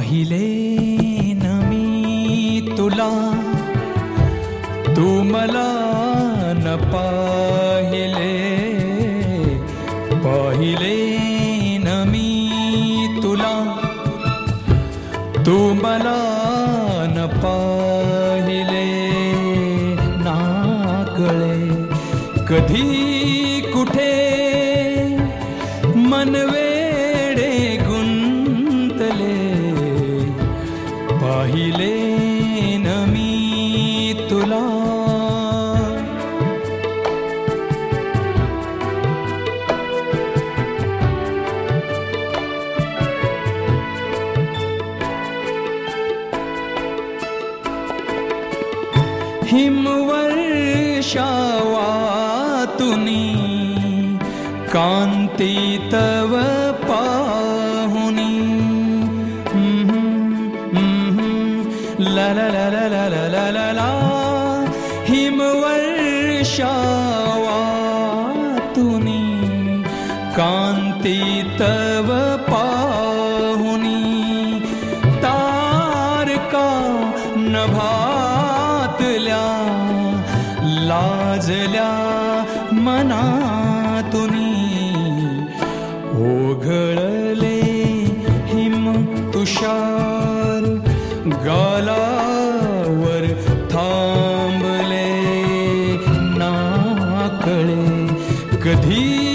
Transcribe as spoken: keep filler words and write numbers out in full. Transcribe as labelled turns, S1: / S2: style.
S1: पाहिले न मी तुला, तू मला न पाहिले. पाहिले न मी तुला, तू मला न पाहिले. ना कळे कधी कुठे मन वेडे गुंतले. पाहिले न मी तुला. हिमवर्षावातुनी कांती तव पाहुनी. ला ला ला ला ला ला ला ला ला. हिमवर्षावातुनी कांती तव पाहुनी. तारका नभातल्या लाजल्या मनातुनी. ओघळले हिम तुषार गालावर थांबले. ना कळे कधी